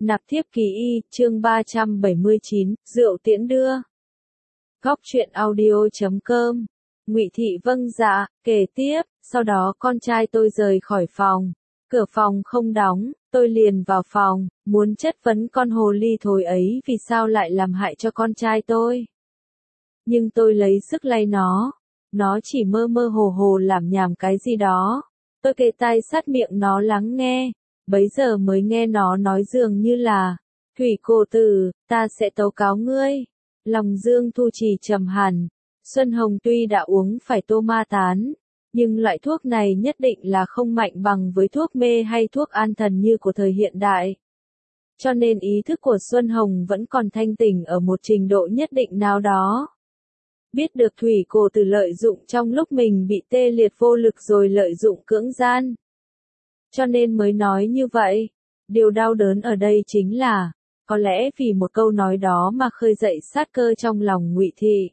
Nạp thiếp ký y, chương 379, rượu tiễn đưa. Góc truyện audio.com. Ngụy Thị vâng dạ, kể tiếp, sau đó con trai tôi rời khỏi phòng. Cửa phòng không đóng, tôi liền vào phòng, muốn chất vấn con hồ ly thối ấy vì sao lại làm hại cho con trai tôi. Nhưng tôi lấy sức lay nó chỉ mơ mơ hồ hồ làm nhảm cái gì đó. Tôi kề tai sát miệng nó lắng nghe. Bấy giờ mới nghe nó nói dường như là, Thủy cô tử, ta sẽ tố cáo ngươi. Lòng Dương Thu Trì trầm hẳn. Xuân Hồng tuy đã uống phải tô ma tán, nhưng loại thuốc này nhất định là không mạnh bằng với thuốc mê hay thuốc an thần như của thời hiện đại. Cho nên ý thức của Xuân Hồng vẫn còn thanh tỉnh ở một trình độ nhất định nào đó. Biết được Thủy cô tử lợi dụng trong lúc mình bị tê liệt vô lực rồi lợi dụng cưỡng gian. Cho nên mới nói như vậy. Điều đau đớn ở đây chính là, có lẽ vì một câu nói đó mà khơi dậy sát cơ trong lòng Ngụy Thị.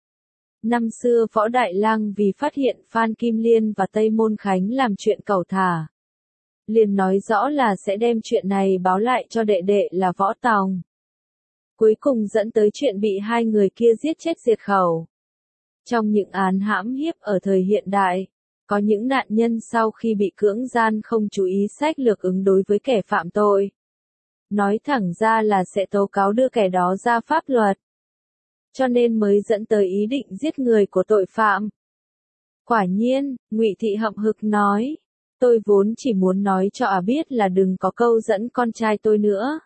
Năm xưa Võ Đại Lang vì phát hiện Phan Kim Liên và Tây Môn Khánh làm chuyện cẩu thả, liền nói rõ là sẽ đem chuyện này báo lại cho đệ đệ là Võ Tòng. Cuối cùng dẫn tới chuyện bị hai người kia giết chết diệt khẩu. Trong những án hãm hiếp ở thời hiện đại, có những nạn nhân sau khi bị cưỡng gian không chú ý sách lược ứng đối với kẻ phạm tội. Nói thẳng ra là sẽ tố cáo đưa kẻ đó ra pháp luật. Cho nên mới dẫn tới ý định giết người của tội phạm. Quả nhiên, Ngụy Thị hậm hực nói, tôi vốn chỉ muốn nói cho biết là đừng có câu dẫn con trai tôi nữa.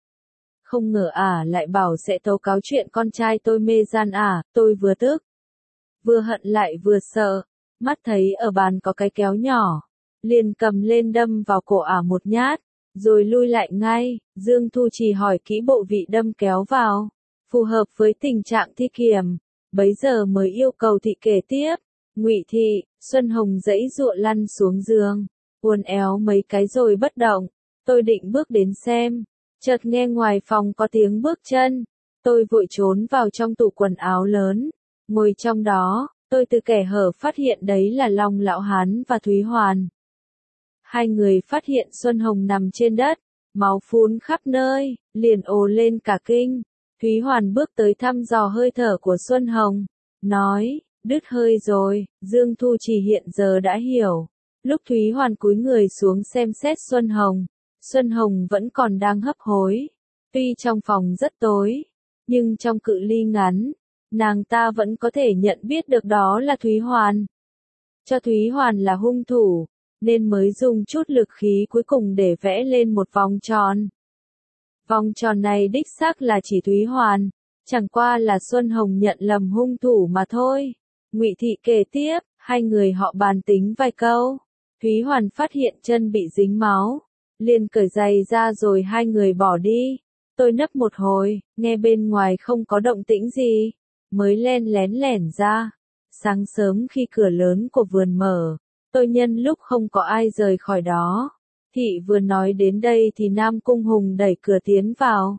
Không ngờ lại bảo sẽ tố cáo chuyện con trai tôi mê gian tôi vừa tức, vừa hận lại vừa sợ. Mắt thấy ở bàn có cái kéo nhỏ, liền cầm lên đâm vào cổ một nhát, rồi lui lại ngay. Dương Thu Trì hỏi kỹ bộ vị đâm kéo vào, phù hợp với tình trạng thi kiểm, bấy giờ mới yêu cầu thị kể tiếp. Ngụy Thị, Xuân Hồng giãy giụa lăn xuống giường, uốn éo mấy cái rồi bất động. Tôi định bước đến xem, chợt nghe ngoài phòng có tiếng bước chân. Tôi vội trốn vào trong tủ quần áo lớn, ngồi trong đó. Tôi từ kẻ hở phát hiện đấy là Long Lão Hán và Thúy Hoàn. Hai người phát hiện Xuân Hồng nằm trên đất, máu phun khắp nơi, liền ồ lên cả kinh. Thúy Hoàn bước tới thăm dò hơi thở của Xuân Hồng, nói, đứt hơi rồi. Dương Thu Trì hiện giờ đã hiểu. Lúc Thúy Hoàn cúi người xuống xem xét Xuân Hồng vẫn còn đang hấp hối. Tuy trong phòng rất tối, nhưng trong cự ly ngắn, nàng ta vẫn có thể nhận biết được đó là Thúy Hoàn. Cho Thúy Hoàn là hung thủ, nên mới dùng chút lực khí cuối cùng để vẽ lên một vòng tròn. Vòng tròn này đích xác là chỉ Thúy Hoàn, chẳng qua là Xuân Hồng nhận lầm hung thủ mà thôi. Ngụy Thị kể tiếp, hai người họ bàn tính vài câu. Thúy Hoàn phát hiện chân bị dính máu, liền cởi giày ra rồi hai người bỏ đi. Tôi nấp một hồi, nghe bên ngoài không có động tĩnh gì, mới len lén lẻn ra. Sáng sớm khi cửa lớn của vườn mở, tôi nhân lúc không có ai rời khỏi đó. Thị vừa nói đến đây thì Nam Cung Hùng đẩy cửa tiến vào.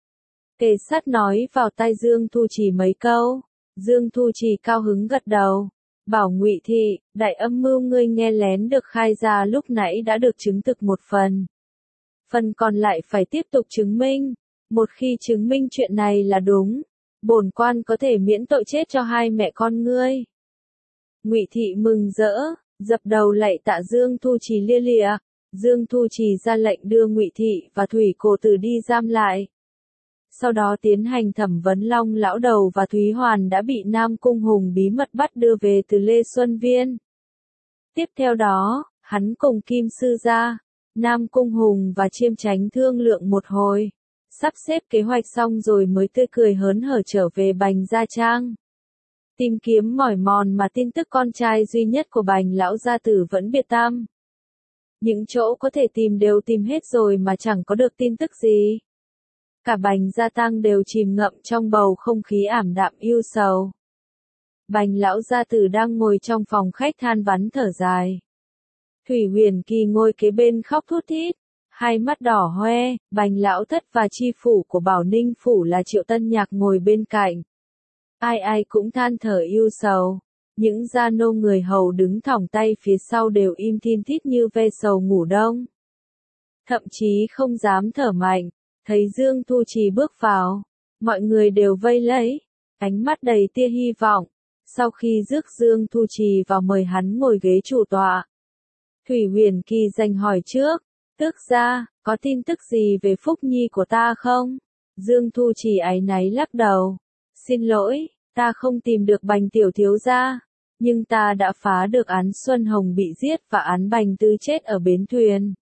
Kề sát nói vào tai Dương Thu Trì mấy câu. Dương Thu Trì cao hứng gật đầu, bảo Ngụy Thị, đại âm mưu ngươi nghe lén được khai ra lúc nãy đã được chứng thực một phần. Phần còn lại phải tiếp tục chứng minh. Một khi chứng minh chuyện này là đúng, bổn quan có thể miễn tội chết cho hai mẹ con ngươi. Ngụy Thị mừng rỡ, dập đầu lạy tạ Dương Thu Trì lia lịa. Dương Thu Trì ra lệnh đưa Ngụy Thị và Thủy cô tử đi giam lại. Sau đó tiến hành thẩm vấn Long Lão Đầu và Thúy Hoàn đã bị Nam Cung Hùng bí mật bắt đưa về từ Lê Xuân Viên. Tiếp theo đó, hắn cùng Kim Sư Gia, Nam Cung Hùng và Chiêm Chánh thương lượng một hồi, sắp xếp kế hoạch xong rồi mới tươi cười hớn hở trở về Bành Gia Trang. Tìm kiếm mỏi mòn mà tin tức con trai duy nhất của Bành Lão gia tử vẫn biệt tăm. Những chỗ có thể tìm đều tìm hết rồi mà chẳng có được tin tức gì. Cả Bành Gia Tăng đều chìm ngậm trong bầu không khí ảm đạm ưu sầu. Bành Lão gia tử đang ngồi trong phòng khách than vãn thở dài. Thủy Huyền Kỳ ngồi kế bên khóc thút thít, hai mắt đỏ hoe. Bành Lão Thất và chi phủ của Bảo Ninh phủ là Triệu Tân Nhạc ngồi bên cạnh. Ai ai cũng than thở ưu sầu. Những gia nô người hầu đứng thõng tay phía sau đều im thin thít như ve sầu ngủ đông. Thậm chí không dám thở mạnh. Thấy Dương Thu Trì bước vào, mọi người đều vây lấy, ánh mắt đầy tia hy vọng. Sau khi rước Dương Thu Trì vào mời hắn ngồi ghế chủ tọa, Thủy Huyền Kỳ dành hỏi trước, tước gia, có tin tức gì về Phúc Nhi của ta không? Dương Thu Trì áy náy lắc đầu, xin lỗi, ta không tìm được Bành tiểu thiếu gia, nhưng ta đã phá được án Xuân Hồng bị giết và án Bành Tứ chết ở bến thuyền.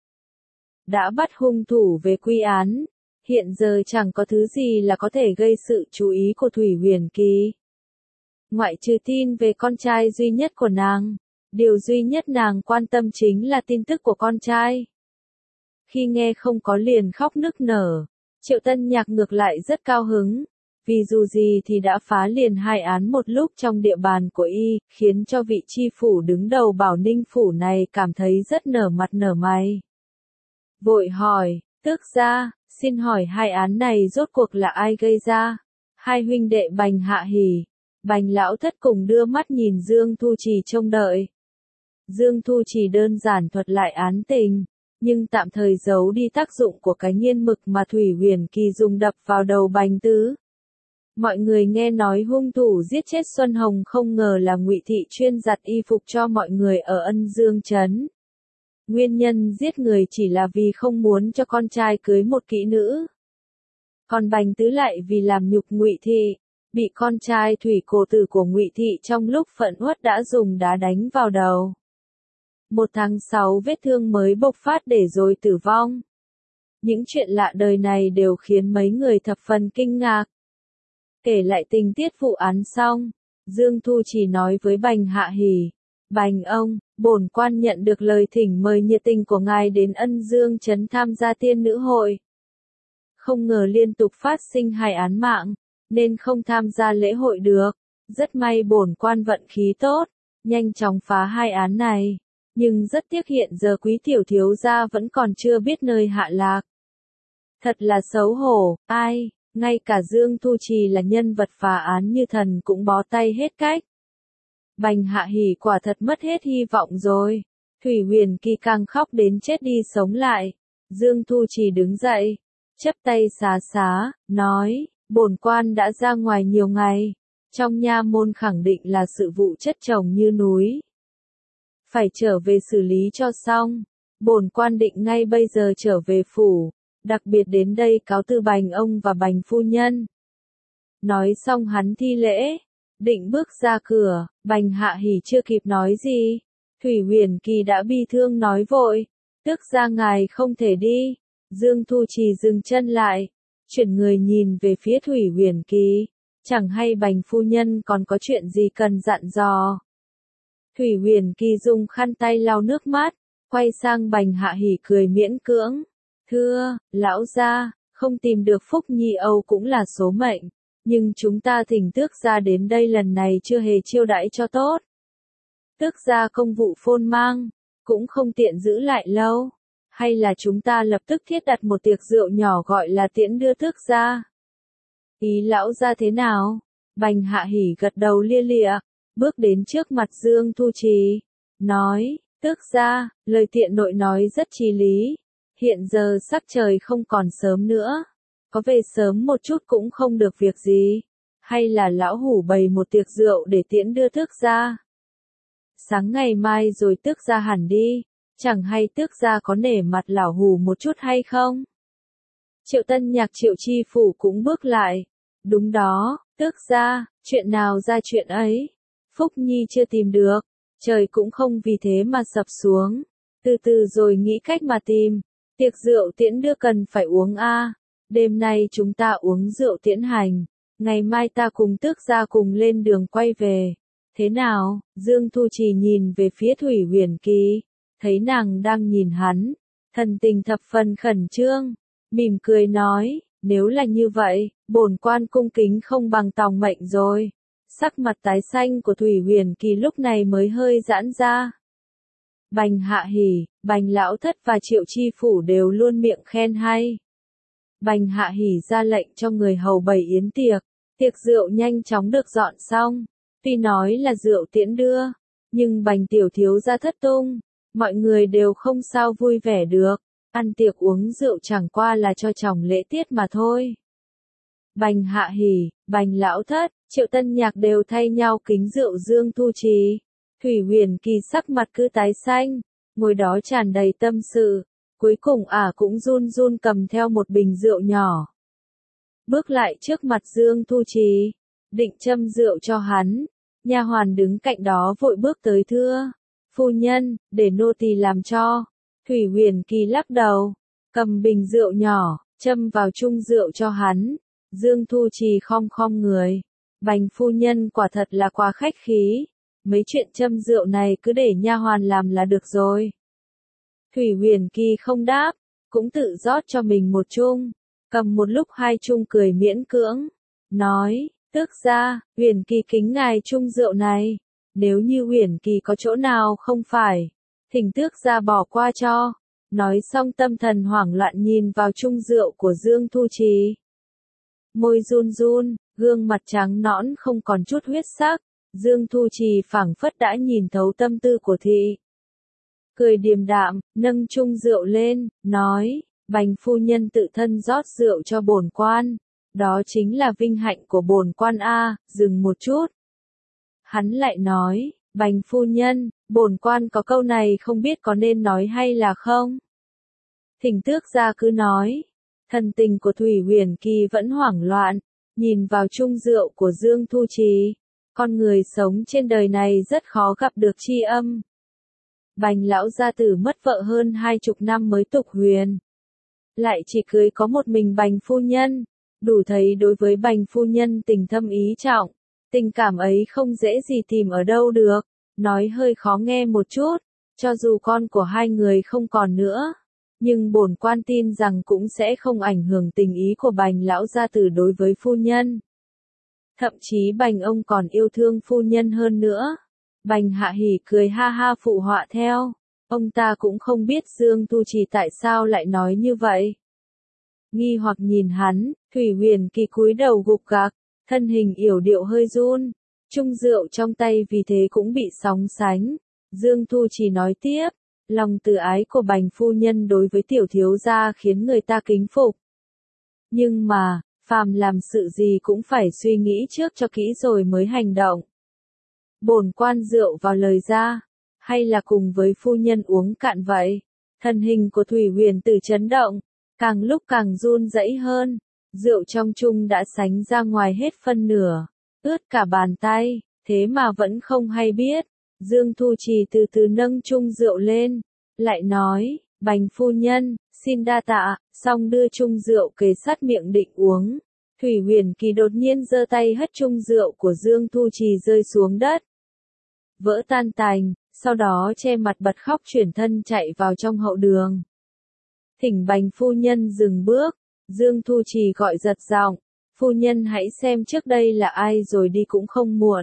Đã bắt hung thủ về quy án, hiện giờ chẳng có thứ gì là có thể gây sự chú ý của Thủy Huyền Kỳ. Ngoại trừ tin về con trai duy nhất của nàng, điều duy nhất nàng quan tâm chính là tin tức của con trai. Khi nghe không có liền khóc nức nở, Triệu Tân Nhạc ngược lại rất cao hứng, vì dù gì thì đã phá liền 2 án một lúc trong địa bàn của y, khiến cho vị chi phủ đứng đầu Bảo Ninh phủ này cảm thấy rất nở mặt nở mày. Vội hỏi, tước gia, xin hỏi 2 án này rốt cuộc là ai gây ra? Hai huynh đệ Bành Hạ Hỉ, Bành Lão Thất cùng đưa mắt nhìn Dương Thu Trì trông đợi. Dương Thu Trì đơn giản thuật lại án tình, nhưng tạm thời giấu đi tác dụng của cái nghiên mực mà Thủy Huyền Kỳ dùng đập vào đầu Bành Tứ. Mọi người nghe nói hung thủ giết chết Xuân Hồng không ngờ là Ngụy Thị chuyên giặt y phục cho mọi người ở Ân Dương Trấn. Nguyên nhân giết người chỉ là vì không muốn cho con trai cưới một kỹ nữ. Còn Bành Tứ lại vì làm nhục Ngụy Thị, bị con trai thủy cổ tử của Ngụy Thị trong lúc phẫn uất đã dùng đá đánh vào đầu. 1 tháng 6 vết thương mới bộc phát để rồi tử vong. Những chuyện lạ đời này đều khiến mấy người thập phần kinh ngạc. Kể lại tình tiết vụ án xong, Dương Thu Trì nói với Bành Hạ Hỉ, Bành ông, bổn quan nhận được lời thỉnh mời nhiệt tình của ngài đến Ân Dương Trấn tham gia tiên nữ hội. Không ngờ liên tục phát sinh 2 án mạng, nên không tham gia lễ hội được. Rất may bổn quan vận khí tốt, nhanh chóng phá 2 án này. Nhưng rất tiếc hiện giờ quý tiểu thiếu gia vẫn còn chưa biết nơi hạ lạc. Thật là xấu hổ, ai, ngay cả Dương Thu Trì là nhân vật phá án như thần cũng bó tay hết cách. Bành Hạ Hỉ quả thật mất hết hy vọng rồi. Thủy Huyền Kỳ càng khóc đến chết đi sống lại. Dương Thu Trì đứng dậy, chắp tay xá xá, nói, bổn quan đã ra ngoài nhiều ngày. Trong nha môn khẳng định là sự vụ chất chồng như núi. Phải trở về xử lý cho xong. Bổn quan định ngay bây giờ trở về phủ, đặc biệt đến đây cáo từ Bành ông và Bành phu nhân. Nói xong hắn thi lễ, định bước ra cửa, Bành Hạ Hỉ chưa kịp nói gì. Thủy Huyền Kỳ đã bi thương nói vội, tước gia ngài không thể đi. Dương Thu Trì dừng chân lại, chuyển người nhìn về phía Thủy Huyền Kỳ, chẳng hay Bành phu nhân còn có chuyện gì cần dặn dò. Thủy Huyền Kỳ dùng khăn tay lau nước mắt, quay sang Bành Hạ Hỉ cười miễn cưỡng. Thưa, lão gia, không tìm được Phúc Nhi Âu cũng là số mệnh, nhưng chúng ta thỉnh tước gia đến đây lần này chưa hề chiêu đãi cho tốt. Tước gia công vụ phôn mang, cũng không tiện giữ lại lâu. Hay là chúng ta lập tức thiết đặt một tiệc rượu nhỏ gọi là tiễn đưa tước gia. Ý lão gia thế nào? Bành Hạ Hỉ gật đầu lia lịa, bước đến trước mặt Dương Thu Trì, nói, tước gia, lời tiện nội nói rất chí lý. Hiện giờ sắc trời không còn sớm nữa, có về sớm một chút cũng không được việc gì. Hay là lão hủ bày một tiệc rượu để tiễn đưa tước gia. Sáng ngày mai rồi tước gia hẳn đi, chẳng hay tước gia có nể mặt lão hủ một chút hay không? Triệu Tân Nhạc Triệu chi phủ cũng bước lại. Đúng đó, tước gia, chuyện nào ra chuyện ấy. Phúc Nhi chưa tìm được, trời cũng không vì thế mà sập xuống. Từ từ rồi nghĩ cách mà tìm. Tiệc rượu tiễn đưa cần phải uống a. Đêm nay chúng ta uống rượu tiễn hành, ngày mai ta cùng tước gia cùng lên đường quay về. Thế nào? Dương Thu Trì nhìn về phía Thủy Huyền Kỳ, thấy nàng đang nhìn hắn, thần tình thập phần khẩn trương, mỉm cười nói, nếu là như vậy, bổn quan cung kính không bằng tòng mệnh rồi. Sắc mặt tái xanh của Thủy Huyền Kỳ lúc này mới hơi giãn ra. Bành Hạ Hỉ, Bành Lão Thất và Triệu chi phủ đều luôn miệng khen hay. Bành Hạ Hỉ ra lệnh cho người hầu bày yến tiệc, tiệc rượu nhanh chóng được dọn xong. Tuy nói là rượu tiễn đưa, nhưng Bành tiểu thiếu gia thất tung, mọi người đều không sao vui vẻ được. ăn tiệc uống rượu chẳng qua là cho chồng lễ tiết mà thôi. Bành Hạ Hỷ, Bành Lão Thất, Triệu Tân Nhạc đều thay nhau kính rượu Dương Thu Trì. Thủy Huyền Kỳ sắc mặt cứ tái xanh, ngồi đó tràn đầy tâm sự, cuối cùng cũng run run cầm theo một bình rượu nhỏ. Bước lại trước mặt Dương Thu Trì, định châm rượu cho hắn, nha hoàn đứng cạnh đó vội bước tới thưa, phu nhân, để nô tỳ làm cho. Thủy Huyền Kỳ lắc đầu, cầm bình rượu nhỏ, châm vào chung rượu cho hắn. Dương Thu Trì khom khom người, Bành phu nhân quả thật là quá khách khí, mấy chuyện châm rượu này cứ để nha hoàn làm là được rồi. Thủy Huyền Kỳ không đáp, cũng tự rót cho mình một chung, cầm một lúc hai chung cười miễn cưỡng, nói, tước gia, Huyền Kỳ kính ngài chung rượu này, nếu như Huyền Kỳ có chỗ nào không phải, thỉnh tước gia bỏ qua cho. Nói xong tâm thần hoảng loạn nhìn vào chung rượu của Dương Thu Trì. Môi run run, gương mặt trắng nõn không còn chút huyết sắc, Dương Thu Trì phảng phất đã nhìn thấu tâm tư của thị. Cười điềm đạm, nâng chung rượu lên, nói, Bành phu nhân tự thân rót rượu cho bổn quan, đó chính là vinh hạnh của bổn quan a. Dừng một chút. Hắn lại nói, Bành phu nhân, bổn quan có câu này không biết có nên nói hay là không? Thỉnh tước gia cứ nói. Thần tình của Thủy Huyền Kỳ vẫn hoảng loạn, nhìn vào chung rượu của Dương Thu Trì. Con người sống trên đời này rất khó gặp được tri âm. Bành lão gia tử mất vợ hơn 20 năm mới tục huyền. Lại chỉ cưới có một mình Bành phu nhân, đủ thấy đối với Bành phu nhân tình thâm ý trọng. Tình cảm ấy không dễ gì tìm ở đâu được, nói hơi khó nghe một chút, cho dù con của hai người không còn nữa. Nhưng bổn quan tin rằng cũng sẽ không ảnh hưởng tình ý của Bành lão gia tử đối với phu nhân. Thậm chí Bành ông còn yêu thương phu nhân hơn nữa. Bành Hạ Hỷ cười ha ha phụ họa theo. Ông ta cũng không biết Dương Thu Trì tại sao lại nói như vậy. Nghi hoặc nhìn hắn, Thủy Huyền Kỳ cúi đầu gục gạc, thân hình yểu điệu hơi run. Chung rượu trong tay vì thế cũng bị sóng sánh. Dương Thu Trì nói tiếp. Lòng từ ái của Bành phu nhân đối với tiểu thiếu gia khiến người ta kính phục. Nhưng mà, phàm làm sự gì cũng phải suy nghĩ trước cho kỹ rồi mới hành động. Bổn quan rượu vào lời ra, hay là cùng với phu nhân uống cạn vậy? Thân hình của Thủy Huyền Tử chấn động, càng lúc càng run rẩy hơn. Rượu trong chung đã sánh ra ngoài hết phân nửa, ướt cả bàn tay, thế mà vẫn không hay biết. Dương Thu Trì từ từ nâng chung rượu lên, lại nói, Bành phu nhân, xin đa tạ, xong đưa chung rượu kề sát miệng định uống. Thủy Huyền Kỳ đột nhiên giơ tay hất chung rượu của Dương Thu Trì rơi xuống đất. Vỡ tan tành, sau đó che mặt bật khóc chuyển thân chạy vào trong hậu đường. Thỉnh Bành phu nhân dừng bước, Dương Thu Trì gọi giật giọng, phu nhân hãy xem trước đây là ai rồi đi cũng không muộn.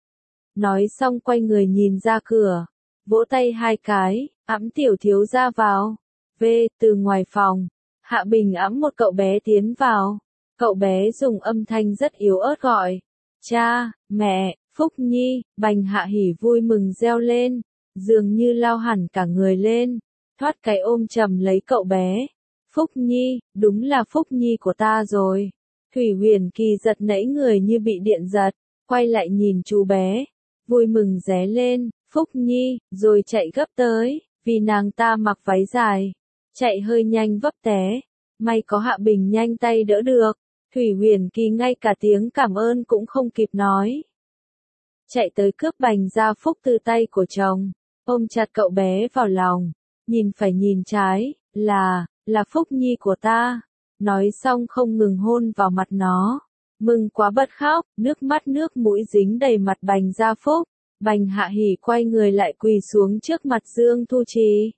Nói xong quay người nhìn ra cửa, vỗ tay hai cái, ẵm tiểu thiếu gia vào. Từ ngoài phòng, Hạ Bình ẵm một cậu bé tiến vào. Cậu bé dùng âm thanh rất yếu ớt gọi, cha, mẹ, Phúc Nhi. Bành Hạ Hỷ vui mừng reo lên, dường như lao hẳn cả người lên, thoát cái ôm chầm lấy cậu bé. Phúc Nhi, đúng là Phúc Nhi của ta rồi. Thủy Huyền Kỳ giật nảy người như bị điện giật, quay lại nhìn chú bé, vui mừng ré lên, Phúc Nhi, rồi chạy gấp tới, vì nàng ta mặc váy dài, chạy hơi nhanh vấp té, may có Hạ Bình nhanh tay đỡ được. Thủy Huyền Kỳ ngay cả tiếng cảm ơn cũng không kịp nói, chạy tới cướp Bành Gia Phúc từ tay của chồng, ôm chặt cậu bé vào lòng, nhìn phải nhìn trái, là Phúc Nhi của ta. Nói xong không ngừng hôn vào mặt nó, mừng quá bật khóc, nước mắt nước mũi dính đầy mặt Bành Gia Phúc. Bành Hạ Hỷ quay người lại quỳ xuống trước mặt Dương Thu Trì.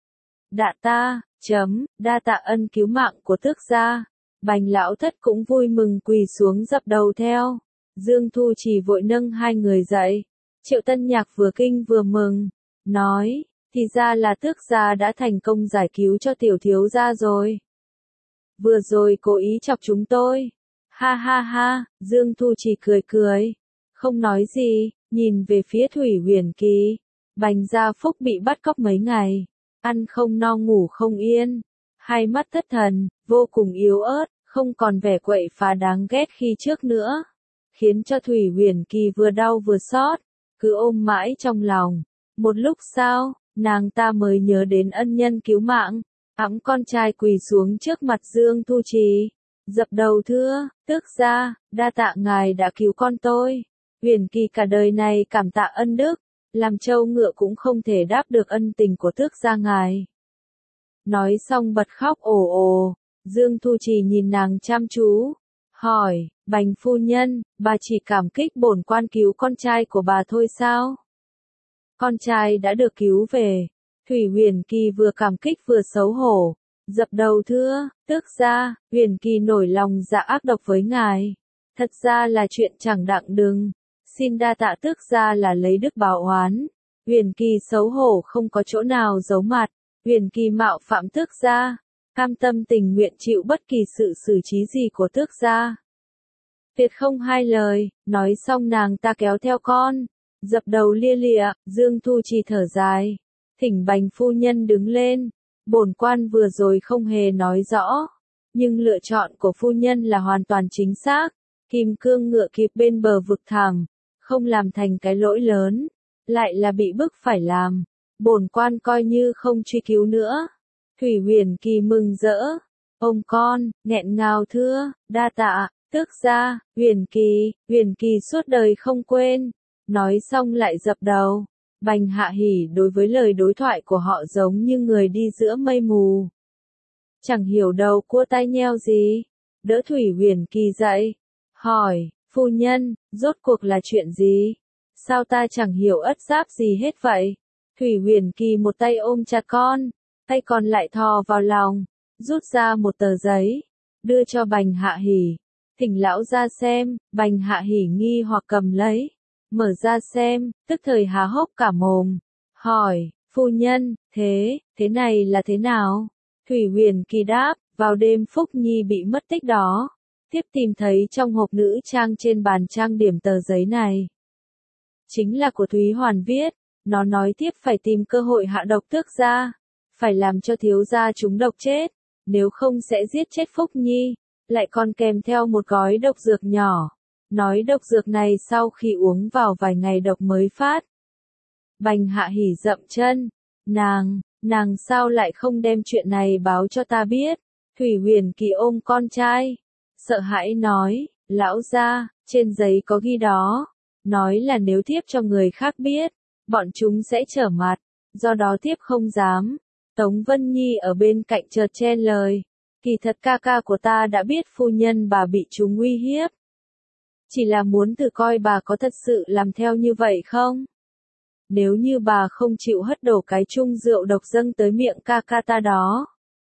Đa tạ ân cứu mạng của tước gia. Bành lão thất cũng vui mừng quỳ xuống dập đầu theo. Dương Thu Trì vội nâng hai người dậy. Triệu Tân Nhạc vừa kinh vừa mừng, nói, thì ra là tước gia đã thành công giải cứu cho tiểu thiếu gia rồi. Vừa rồi cố ý chọc chúng tôi. Ha ha ha, Dương Thu Trì cười cười, không nói gì, nhìn về phía Thủy Huyền Kỳ. Bành Gia Phúc bị bắt cóc mấy ngày, ăn không no ngủ không yên, hai mắt thất thần, vô cùng yếu ớt, không còn vẻ quậy phá đáng ghét khi trước nữa, khiến cho Thủy Huyền Kỳ vừa đau vừa xót, cứ ôm mãi trong lòng. Một lúc sau, nàng ta mới nhớ đến ân nhân cứu mạng, ẵm con trai quỳ xuống trước mặt Dương Thu Trì, dập đầu thưa, tước gia, đa tạ ngài đã cứu con tôi. Huyền Kỳ cả đời này cảm tạ ân đức, làm trâu ngựa cũng không thể đáp được ân tình của tước gia ngài. Nói xong bật khóc ồ ồ, Dương Thu Trì nhìn nàng chăm chú, hỏi, Bành phu nhân, bà chỉ cảm kích bổn quan cứu con trai của bà thôi sao? Con trai đã được cứu về. Thủy Huyền Kỳ vừa cảm kích vừa xấu hổ, dập đầu thưa, tước gia, Huyền Kỳ nổi lòng dạ ác độc với ngài. Thật ra là chuyện chẳng đặng đừng, xin đa tạ tước gia là lấy đức báo oán. Huyền Kỳ xấu hổ không có chỗ nào giấu mặt, Huyền Kỳ mạo phạm tước gia, cam tâm tình nguyện chịu bất kỳ sự xử trí gì của tước gia. Tuyệt không hai lời, nói xong nàng ta kéo theo con, dập đầu lia lịa, Dương Thu Trì thở dài, thỉnh Bành phu nhân đứng lên, bổn quan vừa rồi không hề nói rõ, nhưng lựa chọn của phu nhân là hoàn toàn chính xác, kim cương ngựa kịp bên bờ vực thẳm, không làm thành cái lỗi lớn, lại là bị bức phải làm, bổn quan coi như không truy cứu nữa. Thủy Huyền Kỳ mừng rỡ, ôm con, nghẹn ngào thưa, đa tạ, tước gia, Huyền Kỳ suốt đời không quên. Nói xong lại dập đầu. Bành Hạ Hỉ đối với lời đối thoại của họ giống như người đi giữa mây mù. Chẳng hiểu đầu cua tai nheo gì. Đỡ Thủy Huyền Kỳ dậy. Hỏi, phu nhân, rốt cuộc là chuyện gì? Sao ta chẳng hiểu ất giáp gì hết vậy? Thủy Huyền Kỳ một tay ôm chặt con, tay còn lại thò vào lòng, rút ra một tờ giấy, đưa cho Bành Hạ Hỉ. Thỉnh lão ra xem, Bành Hạ Hỉ nghi hoặc cầm lấy. Mở ra xem, tức thời há hốc cả mồm. Hỏi, phu nhân, thế này là thế nào? Thủy Huyền Kỳ đáp, vào đêm Phúc Nhi bị mất tích đó. Tiếp tìm thấy trong hộp nữ trang trên bàn trang điểm tờ giấy này. Chính là của Thúy Hoàn viết, nó nói tiếp phải tìm cơ hội hạ độc tước gia. Phải làm cho thiếu gia chúng độc chết, nếu không sẽ giết chết Phúc Nhi. Lại còn kèm theo một gói độc dược nhỏ. Nói độc dược này sau khi uống vào vài ngày độc mới phát. Bành Hạ Hỉ dậm chân. Nàng sao lại không đem chuyện này báo cho ta biết? Thủy Huyền Kỳ ôm con trai. Sợ hãi nói, lão gia, trên giấy có ghi đó. Nói là nếu thiếp cho người khác biết, bọn chúng sẽ trở mặt. Do đó thiếp không dám. Tống Vân Nhi ở bên cạnh chợt chen lời. Kỳ thật ca ca của ta đã biết phu nhân bà bị chúng uy hiếp. Chỉ là muốn thử coi bà có thật sự làm theo như vậy không? Nếu như bà không chịu hất đổ cái chung rượu độc dâng tới miệng ca ca ta đó.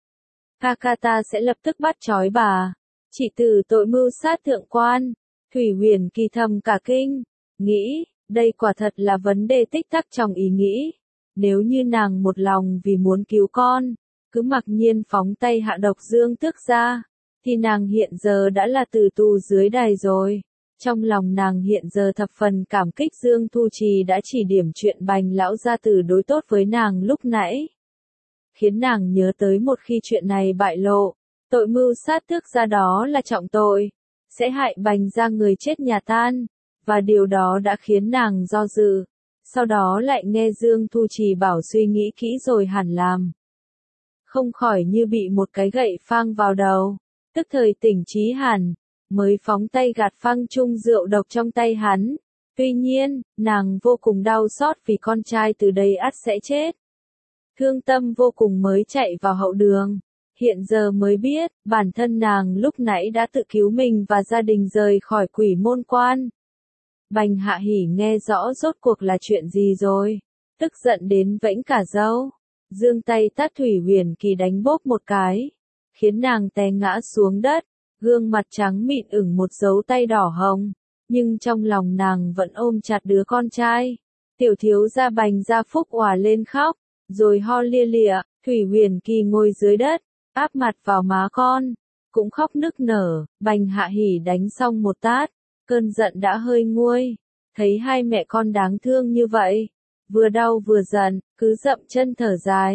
Ca ca ta sẽ lập tức bắt trói bà. Chỉ từ tội mưu sát thượng quan. Thủy Huyền Kỳ thầm cả kinh. Nghĩ, đây quả thật là vấn đề tích tắc trong ý nghĩ. Nếu như nàng một lòng vì muốn cứu con, cứ mặc nhiên phóng tay hạ độc Dương tước gia, thì nàng hiện giờ đã là tử tù dưới đày rồi. Trong lòng nàng hiện giờ thập phần cảm kích Dương Thu Trì đã chỉ điểm chuyện Bành lão gia tử đối tốt với nàng lúc nãy. Khiến nàng nhớ tới một khi chuyện này bại lộ, tội mưu sát tước gia đó là trọng tội, sẽ hại Bành gia người chết nhà tan, và điều đó đã khiến nàng do dự. Sau đó lại nghe Dương Thu Trì bảo suy nghĩ kỹ rồi hẳn làm. Không khỏi như bị một cái gậy phang vào đầu, tức thời tỉnh trí hẳn, mới phóng tay gạt phăng chung rượu độc trong tay hắn. Tuy nhiên, nàng vô cùng đau xót vì con trai từ đây ắt sẽ chết. Thương tâm vô cùng mới chạy vào hậu đường. Hiện giờ mới biết, bản thân nàng lúc nãy đã tự cứu mình và gia đình rời khỏi quỷ môn quan. Bành Hạ Hỉ nghe rõ rốt cuộc là chuyện gì rồi. Tức giận đến vẫy cả râu. Giương tay tát Thủy Huyền Kỳ đánh bốp một cái. Khiến nàng té ngã xuống đất. Gương mặt trắng mịn ửng một dấu tay đỏ hồng. Nhưng trong lòng nàng vẫn ôm chặt đứa con trai. Tiểu thiếu gia Bành gia Phúc òa lên khóc. Rồi ho lia lịa. Thủy Huyền Kỳ ngồi dưới đất. Áp mặt vào má con. Cũng khóc nức nở. Bành Hạ Hỉ đánh xong một tát. Cơn giận đã hơi nguôi. Thấy hai mẹ con đáng thương như vậy. Vừa đau vừa giận, cứ dậm chân thở dài.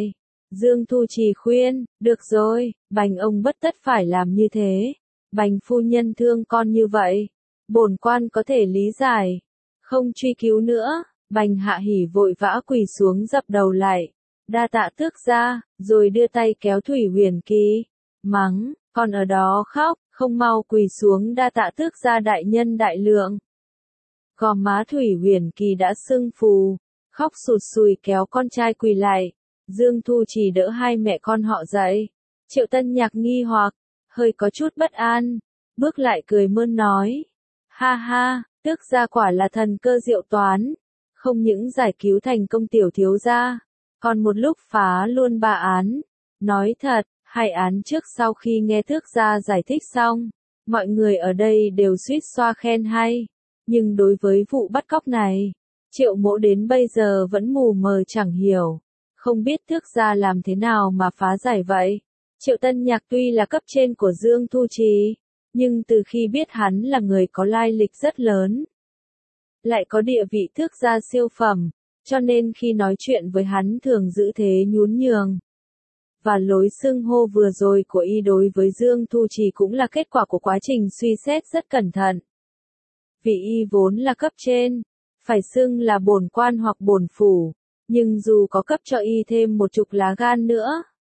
Dương Thu Trì khuyên, được rồi, Bành ông bất tất phải làm như thế. Bành phu nhân thương con như vậy. Bổn quan có thể lý giải. Không truy cứu nữa, Bành Hạ Hỉ vội vã quỳ xuống dập đầu lại. Đa tạ tước gia, rồi đưa tay kéo Thủy Huyền Kỳ. Mắng, còn ở đó khóc, không mau quỳ xuống đa tạ tước gia đại nhân đại lượng. Gò má Thủy Huyền Kỳ đã sưng phù, khóc sụt sùi kéo con trai quỳ lại. Dương Thu Trì đỡ hai mẹ con họ dậy. Triệu Tân Nhạc nghi hoặc, hơi có chút bất an, bước lại cười mơn nói. Ha ha, tước gia quả là thần cơ diệu toán, không những giải cứu thành công tiểu thiếu gia, còn một lúc phá luôn ba án. Nói thật, hai án trước sau khi nghe tước gia giải thích xong, mọi người ở đây đều suýt xoa khen hay. Nhưng đối với vụ bắt cóc này, Triệu Mỗ đến bây giờ vẫn mù mờ chẳng hiểu, không biết tước gia làm thế nào mà phá giải vậy. Triệu Tân Nhạc tuy là cấp trên của Dương Thu Trì, nhưng từ khi biết hắn là người có lai lịch rất lớn, lại có địa vị tước gia siêu phẩm, cho nên khi nói chuyện với hắn thường giữ thế nhún nhường. Và lối xưng hô vừa rồi của y đối với Dương Thu Trì cũng là kết quả của quá trình suy xét rất cẩn thận. Vì y vốn là cấp trên, phải xưng là bổn quan hoặc bổn phủ, nhưng dù có cấp cho y thêm một chục lá gan nữa,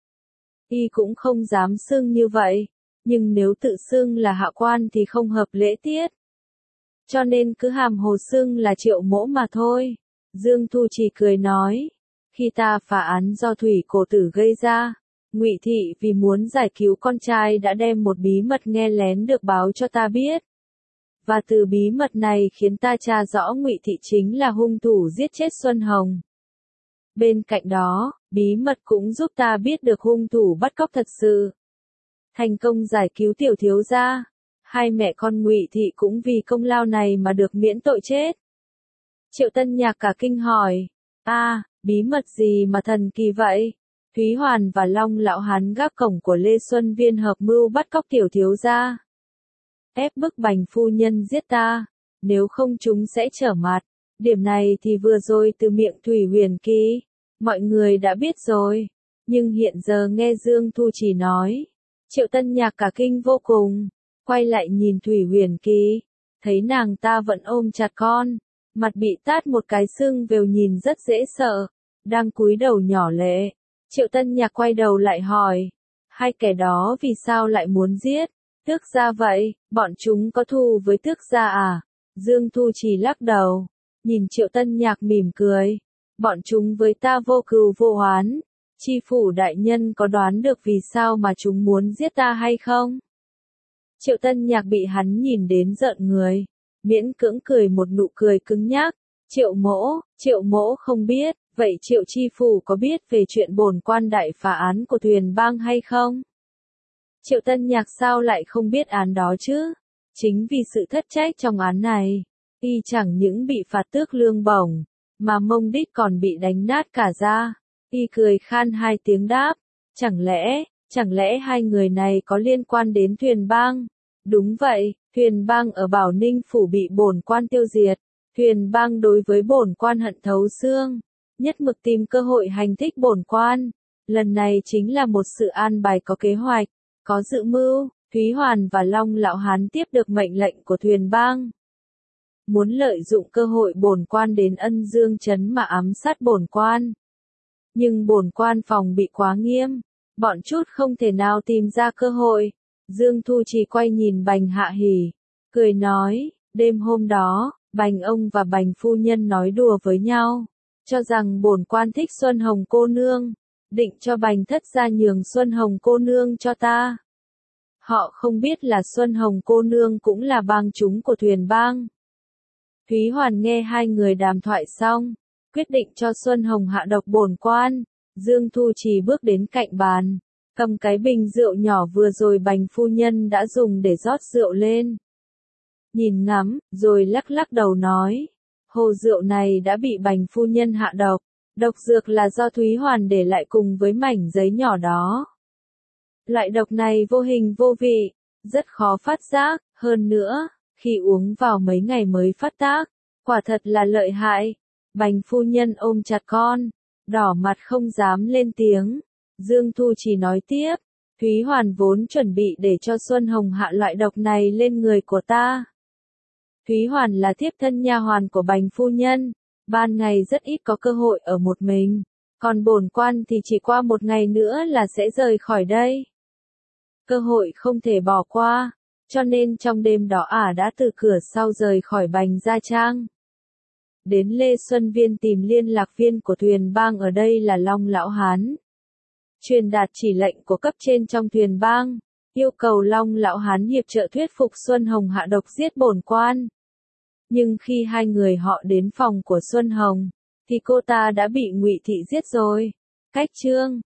y cũng không dám xưng như vậy, nhưng nếu tự xưng là hạ quan thì không hợp lễ tiết. Cho nên cứ hàm hồ xưng là Triệu Mỗ mà thôi. Dương Thu Trì cười nói, khi ta phá án do Thủy Cổ Tử gây ra, Ngụy Thị vì muốn giải cứu con trai đã đem một bí mật nghe lén được báo cho ta biết. Và từ bí mật này khiến ta tra rõ Ngụy Thị chính là hung thủ giết chết Xuân Hồng. Bên cạnh đó, bí mật cũng giúp ta biết được hung thủ bắt cóc thật sự. Thành công giải cứu tiểu thiếu gia, hai mẹ con Ngụy Thị cũng vì công lao này mà được miễn tội chết. Triệu Tân Nhạc cả kinh hỏi, bí mật gì mà thần kỳ vậy? Thúy Hoàn và Long Lão Hán gác cổng của Lê Xuân Viên hợp mưu bắt cóc tiểu thiếu gia. Ép bức Bành phu nhân giết ta, nếu không chúng sẽ trở mặt. Điểm này thì vừa rồi từ miệng Thủy Huyền Kỳ, mọi người đã biết rồi. Nhưng hiện giờ nghe Dương Thu Trì nói, Triệu Tân Nhạc cả kinh vô cùng, quay lại nhìn Thủy Huyền Kỳ, thấy nàng ta vẫn ôm chặt con, mặt bị tát một cái sưng vèo nhìn rất dễ sợ, đang cúi đầu nhỏ lệ. Triệu Tân Nhạc quay đầu lại hỏi, hai kẻ đó vì sao lại muốn giết tước gia vậy, bọn chúng có thù với tước gia à? Dương Thu Trì lắc đầu, nhìn Triệu Tân Nhạc mỉm cười, bọn chúng với ta vô cừu vô oán. Chi phủ đại nhân có đoán được vì sao mà chúng muốn giết ta hay không? Triệu Tân Nhạc bị hắn nhìn đến rợn người, miễn cưỡng cười một nụ cười cứng nhắc. Triệu Mỗ không biết, vậy Triệu chi phủ có biết về chuyện bổn quan đại phá án của Thuyền Bang hay không? Triệu Tân Nhạc sao lại không biết án đó chứ? Chính vì sự thất trách trong án này, y chẳng những bị phạt tước lương bổng, mà mông đít còn bị đánh nát cả da. Y cười khan hai tiếng đáp, chẳng lẽ hai người này có liên quan đến Thuyền Bang? Đúng vậy, Thuyền Bang ở Bảo Ninh phủ bị bổn quan tiêu diệt. Thuyền Bang đối với bổn quan hận thấu xương, nhất mực tìm cơ hội hành thích bổn quan. Lần này chính là một sự an bài có kế hoạch, có dự mưu. Thúy Hoàn và Long Lão Hán tiếp được mệnh lệnh của Thuyền Bang, muốn lợi dụng cơ hội bổn quan đến Ân Dương trấn mà ám sát bổn quan. Nhưng bổn quan phòng bị quá nghiêm, bọn chút không thể nào tìm ra cơ hội. Dương Thu Trì quay nhìn Bành Hạ Hỉ, cười nói, đêm hôm đó, Bành ông và Bành phu nhân nói đùa với nhau, cho rằng bổn quan thích Xuân Hồng cô nương, định cho Bành thất gia nhường Xuân Hồng cô nương cho ta. Họ không biết là Xuân Hồng cô nương cũng là bang chúng của Thuyền Bang. Thúy Hoàn nghe hai người đàm thoại xong, quyết định cho Xuân Hồng hạ độc bổn quan. Dương Thu Trì bước đến cạnh bàn, cầm cái bình rượu nhỏ vừa rồi Bành phu nhân đã dùng để rót rượu lên. Nhìn ngắm, rồi lắc lắc đầu nói, hồ rượu này đã bị Bành phu nhân hạ độc. Độc dược là do Thúy Hoàn để lại cùng với mảnh giấy nhỏ đó. Loại độc này vô hình vô vị, rất khó phát giác, hơn nữa, khi uống vào mấy ngày mới phát tác, quả thật là lợi hại. Bành phu nhân ôm chặt con, đỏ mặt không dám lên tiếng. Dương Thu Trì nói tiếp, Thúy Hoàn vốn chuẩn bị để cho Xuân Hồng hạ loại độc này lên người của ta. Thúy Hoàn là thiếp thân nha hoàn của Bành phu nhân, ban ngày rất ít có cơ hội ở một mình, còn bổn quan thì chỉ qua một ngày nữa là sẽ rời khỏi đây. Cơ hội không thể bỏ qua, cho nên trong đêm đó đã từ cửa sau rời khỏi Bành Gia Trang. Đến Lê Xuân Viên tìm liên lạc viên của Thuyền Bang ở đây là Long Lão Hán. Truyền đạt chỉ lệnh của cấp trên trong Thuyền Bang, yêu cầu Long Lão Hán hiệp trợ thuyết phục Xuân Hồng hạ độc giết bổn quan. Nhưng khi hai người họ đến phòng của Xuân Hồng, thì cô ta đã bị Ngụy Thị giết rồi. Cách chương